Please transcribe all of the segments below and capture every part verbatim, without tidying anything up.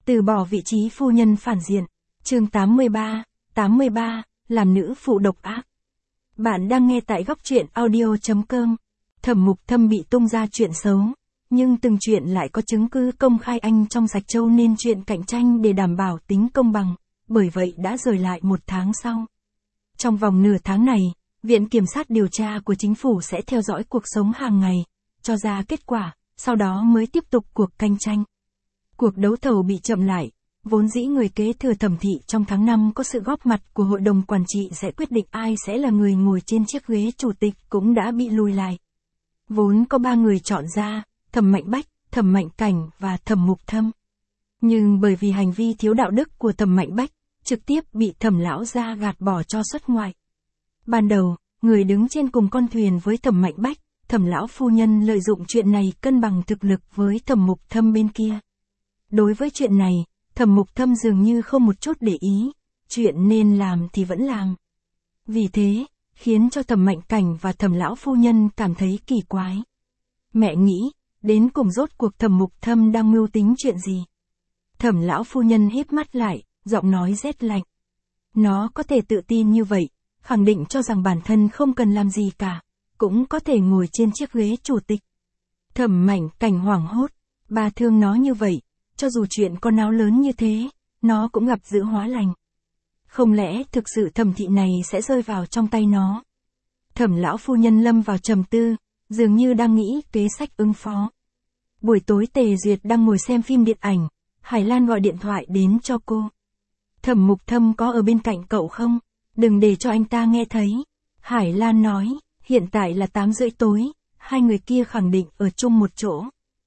Từ bỏ vị trí phu nhân phản diện. Chương tám mươi ba, tám mươi ba, làm nữ phụ độc ác. Bạn đang nghe tại góc truyện audio chấm com. Thẩm Mục Thâm bị tung ra chuyện xấu, nhưng từng chuyện lại có chứng cứ công khai anh trong sạch châu nên chuyện cạnh tranh để đảm bảo tính công bằng, bởi vậy đã rời lại một tháng sau. Trong vòng nửa tháng này, Viện Kiểm sát điều tra của chính phủ sẽ theo dõi cuộc sống hàng ngày, cho ra kết quả, sau đó mới tiếp tục cuộc cạnh tranh. Cuộc đấu thầu bị chậm lại, vốn dĩ người kế thừa Thẩm thị trong tháng năm có sự góp mặt của hội đồng quản trị sẽ quyết định ai sẽ là người ngồi trên chiếc ghế chủ tịch cũng đã bị lùi lại. Vốn có ba người chọn ra, Thẩm Mạnh Bách, Thẩm Mạnh Cảnh và Thẩm Mục Thâm. Nhưng bởi vì hành vi thiếu đạo đức của Thẩm Mạnh Bách, trực tiếp bị Thẩm lão gia gạt bỏ cho xuất ngoại. Ban đầu, người đứng trên cùng con thuyền với Thẩm Mạnh Bách, Thẩm lão phu nhân lợi dụng chuyện này cân bằng thực lực với Thẩm Mục Thâm bên kia. Đối với chuyện này, Thẩm Mục Thâm dường như không một chút để ý, chuyện nên làm thì vẫn làm. Vì thế, khiến cho Thẩm Mạnh Cảnh và Thẩm lão phu nhân cảm thấy kỳ quái. Mẹ nghĩ, đến cùng rốt cuộc Thẩm Mục Thâm đang mưu tính chuyện gì? Thẩm lão phu nhân híp mắt lại, giọng nói rét lạnh. Nó có thể tự tin như vậy, khẳng định cho rằng bản thân không cần làm gì cả, cũng có thể ngồi trên chiếc ghế chủ tịch. Thẩm Mạnh Cảnh hoảng hốt, bà thương nó như vậy, cho dù chuyện con náo lớn như thế, nó cũng gặp dữ hóa lành. Không lẽ thực sự Thẩm thị này sẽ rơi vào trong tay nó? Thẩm lão phu nhân lâm vào trầm tư, dường như đang nghĩ kế sách ứng phó. Buổi tối Tề Duyệt đang ngồi xem phim điện ảnh, Hải Lan gọi điện thoại đến cho cô. Thẩm Mục Thâm có ở bên cạnh cậu không? Đừng để cho anh ta nghe thấy. Hải Lan nói, hiện tại là tám rưỡi tối, hai người kia khẳng định ở chung một chỗ.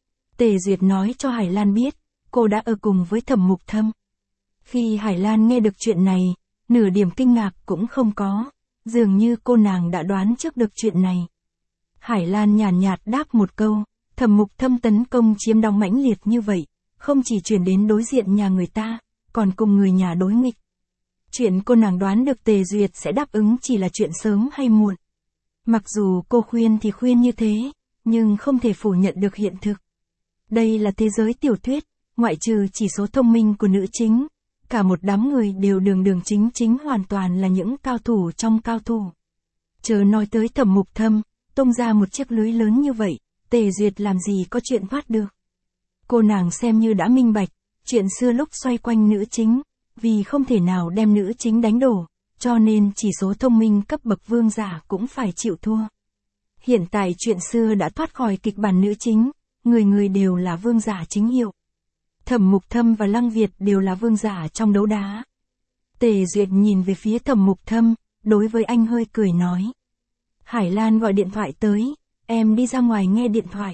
Tề Duyệt nói cho Hải Lan biết, cô đã ở cùng với Thẩm Mục Thâm. Khi Hải Lan nghe được chuyện này, nửa điểm kinh ngạc cũng không có, dường như cô nàng đã đoán trước được chuyện này. Hải Lan nhàn nhạt đáp một câu, Thẩm Mục Thâm tấn công chiếm đóng mãnh liệt như vậy, không chỉ chuyển đến đối diện nhà người ta, còn cùng người nhà đối nghịch. Chuyện cô nàng đoán được Tề Duyệt sẽ đáp ứng chỉ là chuyện sớm hay muộn. Mặc dù cô khuyên thì khuyên như thế, nhưng không thể phủ nhận được hiện thực. Đây là thế giới tiểu thuyết, ngoại trừ chỉ số thông minh của nữ chính, cả một đám người đều đường đường chính chính hoàn toàn là những cao thủ trong cao thủ. Chớ nói tới Thẩm Mục Thâm, tung ra một chiếc lưới lớn như vậy, Tề Duyệt làm gì có chuyện thoát được. Cô nàng xem như đã minh bạch, chuyện xưa lúc xoay quanh nữ chính, vì không thể nào đem nữ chính đánh đổ, cho nên chỉ số thông minh cấp bậc vương giả cũng phải chịu thua. Hiện tại chuyện xưa đã thoát khỏi kịch bản nữ chính, người người đều là vương giả chính hiệu. Thẩm Mục Thâm và Lăng Việt đều là vương giả trong đấu đá. Tề Duyệt nhìn về phía Thẩm Mục Thâm, đối với anh hơi cười nói. Hải Lan gọi điện thoại tới, em đi ra ngoài nghe điện thoại.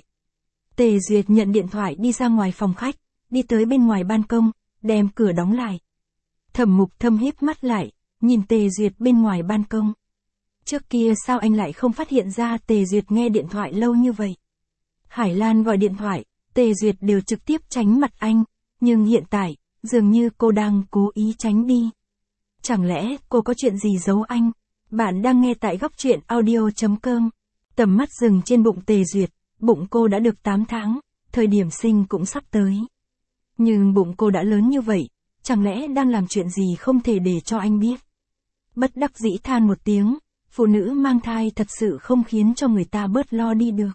Tề Duyệt nhận điện thoại đi ra ngoài phòng khách, đi tới bên ngoài ban công, đem cửa đóng lại. Thẩm Mục Thâm híp mắt lại, nhìn Tề Duyệt bên ngoài ban công. Trước kia sao anh lại không phát hiện ra Tề Duyệt nghe điện thoại lâu như vậy? Hải Lan gọi điện thoại, Tề Duyệt đều trực tiếp tránh mặt anh, nhưng hiện tại, dường như cô đang cố ý tránh đi. Chẳng lẽ cô có chuyện gì giấu anh? Bạn đang nghe tại góc truyện audio chấm com. Tầm mắt dừng trên bụng Tề Duyệt, bụng cô đã được tám tháng, thời điểm sinh cũng sắp tới. Nhưng bụng cô đã lớn như vậy, chẳng lẽ đang làm chuyện gì không thể để cho anh biết? Bất đắc dĩ than một tiếng, phụ nữ mang thai thật sự không khiến cho người ta bớt lo đi được.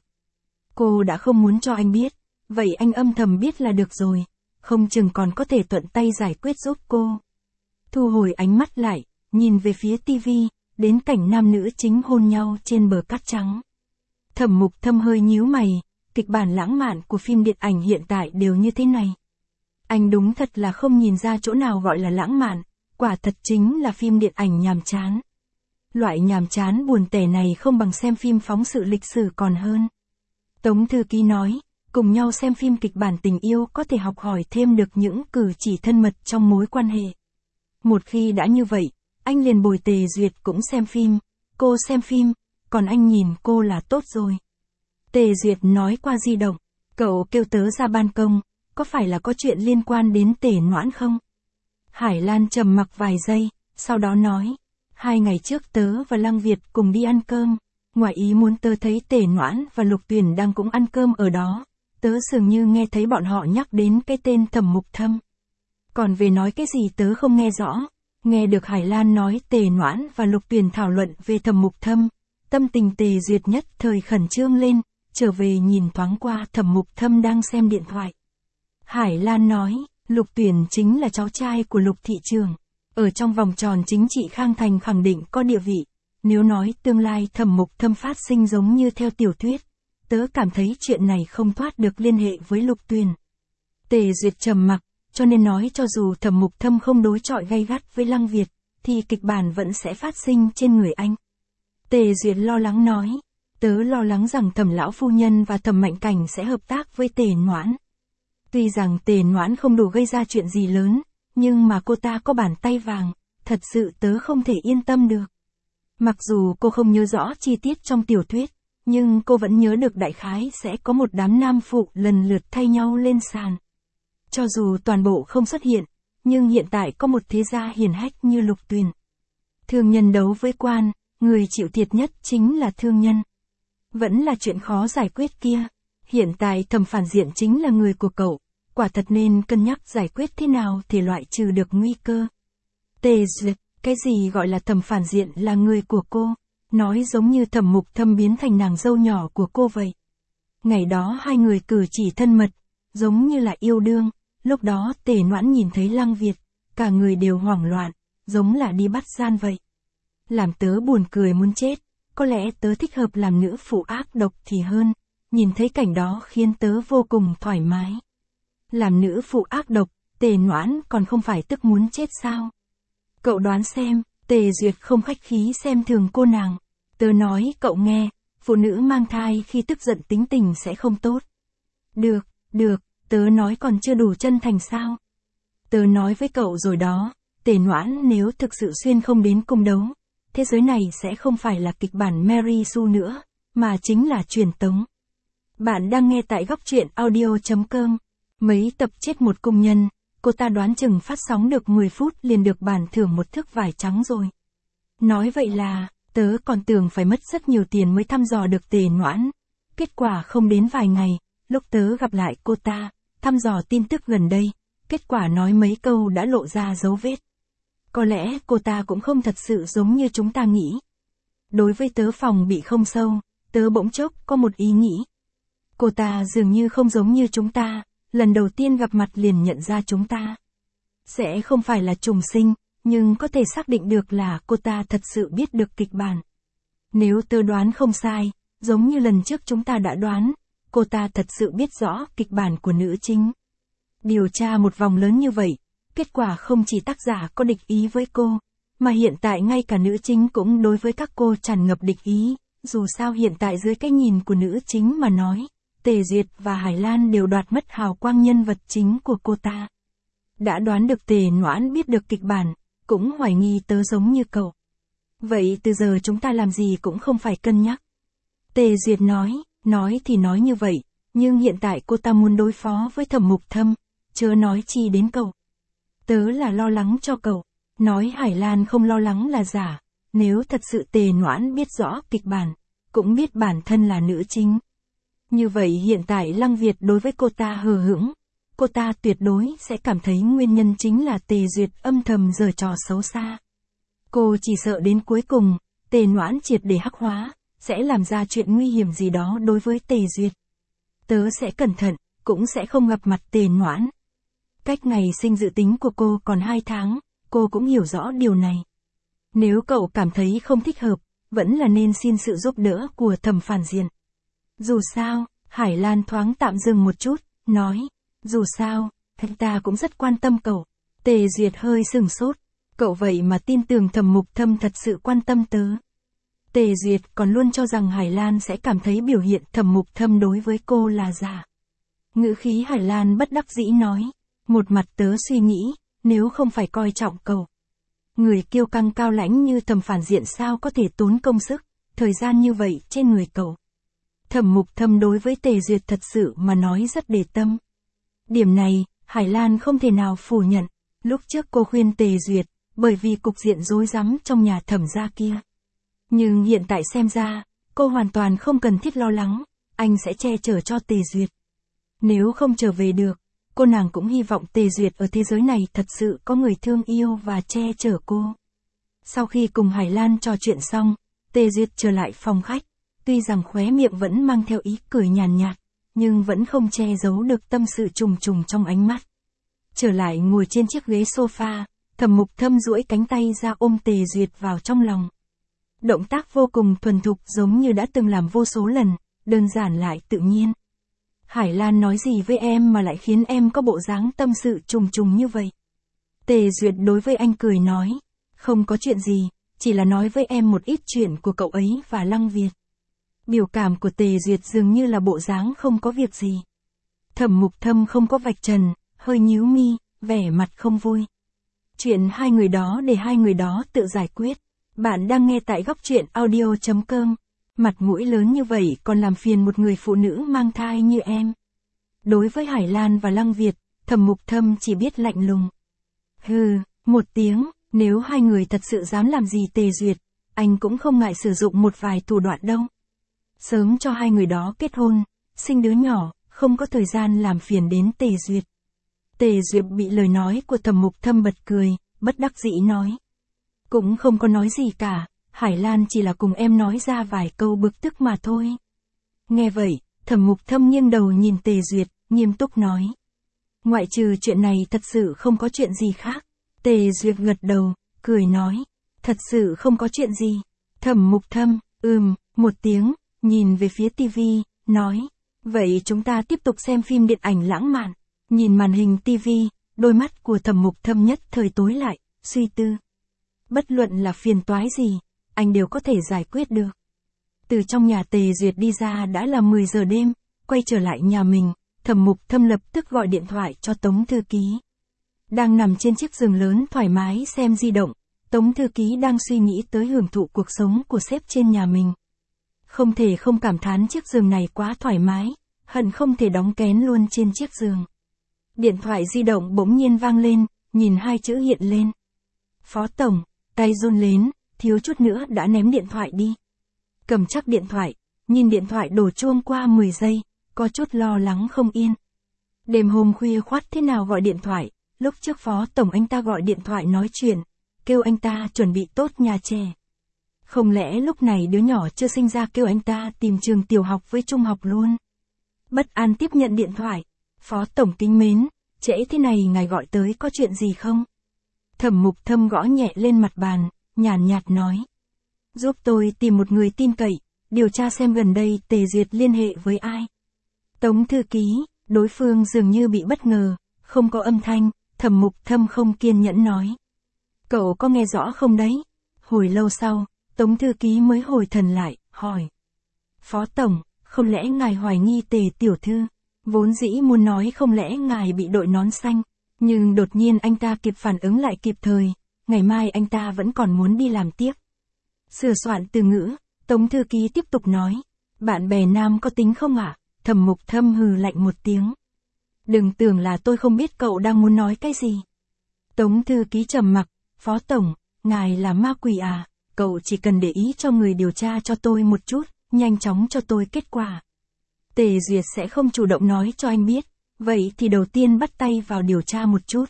Cô đã không muốn cho anh biết, vậy anh âm thầm biết là được rồi, không chừng còn có thể thuận tay giải quyết giúp cô. Thu hồi ánh mắt lại, nhìn về phía tivi, đến cảnh nam nữ chính hôn nhau trên bờ cát trắng. Thẩm Mục Thâm hơi nhíu mày, kịch bản lãng mạn của phim điện ảnh hiện tại đều như thế này. Anh đúng thật là không nhìn ra chỗ nào gọi là lãng mạn, quả thật chính là phim điện ảnh nhàm chán. Loại nhàm chán buồn tẻ này không bằng xem phim phóng sự lịch sử còn hơn. Tống Thư Ký nói, cùng nhau xem phim kịch bản tình yêu có thể học hỏi thêm được những cử chỉ thân mật trong mối quan hệ. Một khi đã như vậy, anh liền bồi Tề Duyệt cũng xem phim, cô xem phim, còn anh nhìn cô là tốt rồi. Tề Duyệt nói qua di động, cậu kêu tớ ra ban công, có phải là có chuyện liên quan đến Tề Noãn không? Hải Lan trầm mặc vài giây, sau đó nói, hai ngày trước tớ và Lăng Việt cùng đi ăn cơm, ngoài ý muốn tớ thấy Tề Noãn và Lục Tuyển đang cũng ăn cơm ở đó, tớ dường như nghe thấy bọn họ nhắc đến cái tên Thẩm Mục Thâm. Còn về nói cái gì tớ không nghe rõ. Nghe được Hải Lan nói Tề Noãn và Lục Tuyền thảo luận về Thẩm Mục Thâm, tâm tình Tề Duyệt nhất thời khẩn trương lên, trở về nhìn thoáng qua Thẩm Mục Thâm đang xem điện thoại. Hải Lan nói, Lục Tuyền chính là cháu trai của Lục thị trưởng, ở trong vòng tròn chính trị Khang Thành khẳng định có địa vị. Nếu nói tương lai Thẩm Mục Thâm phát sinh giống như theo tiểu thuyết, tớ cảm thấy chuyện này không thoát được liên hệ với Lục Tuyền. Tề Duyệt trầm mặc, cho nên nói cho dù Thẩm Mục Thâm không đối chọi gay gắt với Lăng Việt, thì kịch bản vẫn sẽ phát sinh trên người anh. Tề Duyệt lo lắng nói, tớ lo lắng rằng Thẩm lão phu nhân và Thẩm Mạnh Cảnh sẽ hợp tác với Tề Noãn. Tuy rằng Tề Noãn không đủ gây ra chuyện gì lớn, nhưng mà cô ta có bàn tay vàng, thật sự tớ không thể yên tâm được. Mặc dù cô không nhớ rõ chi tiết trong tiểu thuyết, nhưng cô vẫn nhớ được đại khái sẽ có một đám nam phụ lần lượt thay nhau lên sàn. Cho dù toàn bộ không xuất hiện, nhưng hiện tại có một thế gia hiển hách như Lục Tuyền. Thương nhân đấu với quan, người chịu thiệt nhất chính là thương nhân. Vẫn là chuyện khó giải quyết kia. Hiện tại Thẩm phản diện chính là người của cậu, quả thật nên cân nhắc giải quyết thế nào thì loại trừ được nguy cơ. Tề Duyệt, cái gì gọi là Thẩm phản diện là người của cô? Nói giống như Thẩm Mục Thâm biến thành nàng dâu nhỏ của cô vậy. Ngày đó hai người cử chỉ thân mật, giống như là yêu đương. Lúc đó Tề Noãn nhìn thấy Lăng Việt, cả người đều hoảng loạn, giống là đi bắt gian vậy. Làm tớ buồn cười muốn chết, có lẽ tớ thích hợp làm nữ phụ ác độc thì hơn, nhìn thấy cảnh đó khiến tớ vô cùng thoải mái. Làm nữ phụ ác độc, Tề Noãn còn không phải tức muốn chết sao? Cậu đoán xem, Tề Duyệt không khách khí xem thường cô nàng. Tớ nói cậu nghe, phụ nữ mang thai khi tức giận tính tình sẽ không tốt. Được, được. Tớ nói còn chưa đủ chân thành sao? Tớ nói với cậu rồi đó, Tề Noãn nếu thực sự xuyên không đến cung đấu, thế giới này sẽ không phải là kịch bản Mary Sue nữa, mà chính là truyền tống. Bạn đang nghe tại góc truyện audio chấm com. Mấy tập chết một cung nhân, cô ta đoán chừng phát sóng được mười phút liền được bản thưởng một thước vải trắng rồi. Nói vậy là, tớ còn tưởng phải mất rất nhiều tiền mới thăm dò được Tề Noãn. Kết quả không đến vài ngày, lúc tớ gặp lại cô ta, thăm dò tin tức gần đây, kết quả nói mấy câu đã lộ ra dấu vết. Có lẽ cô ta cũng không thật sự giống như chúng ta nghĩ. Đối với tớ phòng bị không sâu, tớ bỗng chốc có một ý nghĩ. Cô ta dường như không giống như chúng ta, lần đầu tiên gặp mặt liền nhận ra chúng ta. Sẽ không phải là trùng sinh, nhưng có thể xác định được là cô ta thật sự biết được kịch bản. Nếu tớ đoán không sai, giống như lần trước chúng ta đã đoán, cô ta thật sự biết rõ kịch bản của nữ chính. Điều tra một vòng lớn như vậy, kết quả không chỉ tác giả có địch ý với cô, mà hiện tại ngay cả nữ chính cũng đối với các cô tràn ngập địch ý. Dù sao hiện tại dưới cái nhìn của nữ chính mà nói, Tề Duyệt và Hải Lan đều đoạt mất hào quang nhân vật chính của cô ta. Đã đoán được Tề Noãn biết được kịch bản, cũng hoài nghi tớ giống như cậu. Vậy từ giờ chúng ta làm gì cũng không phải cân nhắc. Tề Duyệt nói, nói thì nói như vậy, nhưng hiện tại cô ta muốn đối phó với Thẩm Mục Thâm, chớ nói chi đến cậu. Tớ là lo lắng cho cậu, nói Hải Lan không lo lắng là giả, nếu thật sự Tề Noãn biết rõ kịch bản, cũng biết bản thân là nữ chính. Như vậy hiện tại Lăng Việt đối với cô ta hờ hững, cô ta tuyệt đối sẽ cảm thấy nguyên nhân chính là Tề Duyệt âm thầm giở trò xấu xa. Cô chỉ sợ đến cuối cùng, Tề Noãn triệt để hắc hóa, sẽ làm ra chuyện nguy hiểm gì đó đối với Tề Duyệt. Tớ sẽ cẩn thận, cũng sẽ không gặp mặt Tề Noãn. Cách ngày sinh dự tính của cô còn hai tháng, cô cũng hiểu rõ điều này. Nếu cậu cảm thấy không thích hợp, vẫn là nên xin sự giúp đỡ của Thẩm phản diện. Dù sao, Hải Lan thoáng tạm dừng một chút, nói, dù sao, anh ta cũng rất quan tâm cậu. Tề Duyệt hơi sừng sốt, cậu vậy mà tin tưởng Thẩm Mục Thâm thật sự quan tâm tớ. Tề Duyệt còn luôn cho rằng Hải Lan sẽ cảm thấy biểu hiện Thẩm Mục Thâm đối với cô là giả. Ngữ khí Hải Lan bất đắc dĩ nói, một mặt tớ suy nghĩ, nếu không phải coi trọng cậu. Người kiêu căng cao lãnh như Thẩm phản diện sao có thể tốn công sức, thời gian như vậy trên người cậu. Thẩm Mục Thâm đối với Tề Duyệt thật sự mà nói rất để tâm. Điểm này, Hải Lan không thể nào phủ nhận. Lúc trước cô khuyên Tề Duyệt, bởi vì cục diện rối rắm trong nhà Thẩm gia kia. Nhưng hiện tại xem ra, cô hoàn toàn không cần thiết lo lắng, anh sẽ che chở cho Tề Duyệt. Nếu không trở về được, cô cô nàng cũng hy vọng Tề Duyệt ở thế giới này thật sự có người thương yêu và che chở cô. Sau khi cùng Hải Lan trò chuyện xong, Tề Duyệt trở lại phòng khách, tuy rằng khóe miệng vẫn mang theo ý cười nhàn nhạt, nhưng vẫn không che giấu được tâm sự trùng trùng trong ánh mắt. Trở lại ngồi trên chiếc ghế sofa, Thẩm Mục Thâm duỗi cánh tay ra ôm Tề Duyệt vào trong lòng. Động tác vô cùng thuần thục giống như đã từng làm vô số lần, đơn giản lại tự nhiên. Hải Lan nói gì với em mà lại khiến em có bộ dáng tâm sự trùng trùng như vậy? Tề Duyệt đối với anh cười nói, không có chuyện gì, chỉ là nói với em một ít chuyện của cậu ấy và Lăng Việt. Biểu cảm của Tề Duyệt dường như là bộ dáng không có việc gì. Thẩm Mục Thâm không có vạch trần, hơi nhíu mi, vẻ mặt không vui. Chuyện hai người đó để hai người đó tự giải quyết. Bạn đang nghe tại góc truyện audio chấm com. Mặt mũi lớn như vậy còn làm phiền một người phụ nữ mang thai như em. Đối với Hải Lan và Lăng Việt, Thẩm Mục Thâm chỉ biết lạnh lùng. Hừ, một tiếng, nếu hai người thật sự dám làm gì Tề Duyệt, anh cũng không ngại sử dụng một vài thủ đoạn đâu. Sớm cho hai người đó kết hôn, sinh đứa nhỏ, không có thời gian làm phiền đến Tề Duyệt. Tề Duyệt bị lời nói của Thẩm Mục Thâm bật cười, bất đắc dĩ nói. Cũng không có nói gì cả, Hải Lan chỉ là cùng em nói ra vài câu bực tức mà thôi. Nghe vậy, Thẩm Mục Thâm nghiêng đầu nhìn Tề Duyệt, nghiêm túc nói. Ngoại trừ chuyện này thật sự không có chuyện gì khác. Tề Duyệt gật đầu, cười nói. Thật sự không có chuyện gì. Thẩm Mục Thâm, ừm, một tiếng, nhìn về phía tivi, nói. Vậy chúng ta tiếp tục xem phim điện ảnh lãng mạn. Nhìn màn hình tivi, đôi mắt của Thẩm Mục Thâm nhất thời tối lại, suy tư. Bất luận là phiền toái gì, anh đều có thể giải quyết được. Từ trong nhà Tề Duyệt đi ra đã là mười giờ đêm, quay trở lại nhà mình, Thẩm Mục Thâm lập tức gọi điện thoại cho Tống Thư Ký. Đang nằm trên chiếc giường lớn thoải mái xem di động, Tống Thư Ký đang suy nghĩ tới hưởng thụ cuộc sống của sếp trên nhà mình. Không thể không cảm thán chiếc giường này quá thoải mái, hận không thể đóng kén luôn trên chiếc giường. Điện thoại di động bỗng nhiên vang lên, nhìn hai chữ hiện lên. Phó Tổng, tay run lên, thiếu chút nữa đã ném điện thoại đi. Cầm chắc điện thoại, nhìn điện thoại đổ chuông qua mười giây, có chút lo lắng không yên. Đêm hôm khuya khoắt thế nào gọi điện thoại, lúc trước Phó Tổng anh ta gọi điện thoại nói chuyện, kêu anh ta chuẩn bị tốt nhà trẻ. Không lẽ lúc này đứa nhỏ chưa sinh ra kêu anh ta tìm trường tiểu học với trung học luôn. Bất an tiếp nhận điện thoại. Phó Tổng kính mến, trễ thế này ngài gọi tới có chuyện gì không? Thẩm Mục Thâm gõ nhẹ lên mặt bàn, nhàn nhạt nói. Giúp tôi tìm một người tin cậy, điều tra xem gần đây Tề Duyệt liên hệ với ai. Tống Thư Ký, đối phương dường như bị bất ngờ, không có âm thanh, Thẩm Mục Thâm không kiên nhẫn nói. Cậu có nghe rõ không đấy? Hồi lâu sau, Tống Thư Ký mới hồi thần lại, hỏi. Phó Tổng, không lẽ ngài hoài nghi Tề tiểu thư? Vốn dĩ muốn nói không lẽ ngài bị đội nón xanh, nhưng đột nhiên anh ta kịp phản ứng lại kịp thời, ngày mai anh ta vẫn còn muốn đi làm tiếp. Sửa soạn từ ngữ, Tống Thư Ký tiếp tục nói, bạn bè nam có tính không ạ? À? Thẩm Mục Thâm hừ lạnh một tiếng. Đừng tưởng là tôi không biết cậu đang muốn nói cái gì. Tống Thư Ký trầm mặc, Phó Tổng, ngài là ma quỷ à, cậu chỉ cần để ý cho người điều tra cho tôi một chút, nhanh chóng cho tôi kết quả. Tề Duyệt sẽ không chủ động nói cho anh biết, vậy thì đầu tiên bắt tay vào điều tra một chút.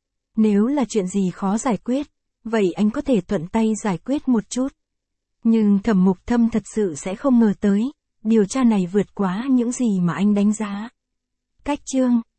Nếu là chuyện gì khó giải quyết, vậy anh có thể thuận tay giải quyết một chút. Nhưng Thẩm Mục Thâm thật sự sẽ không ngờ tới, điều tra này vượt quá những gì mà anh đánh giá. Cách chương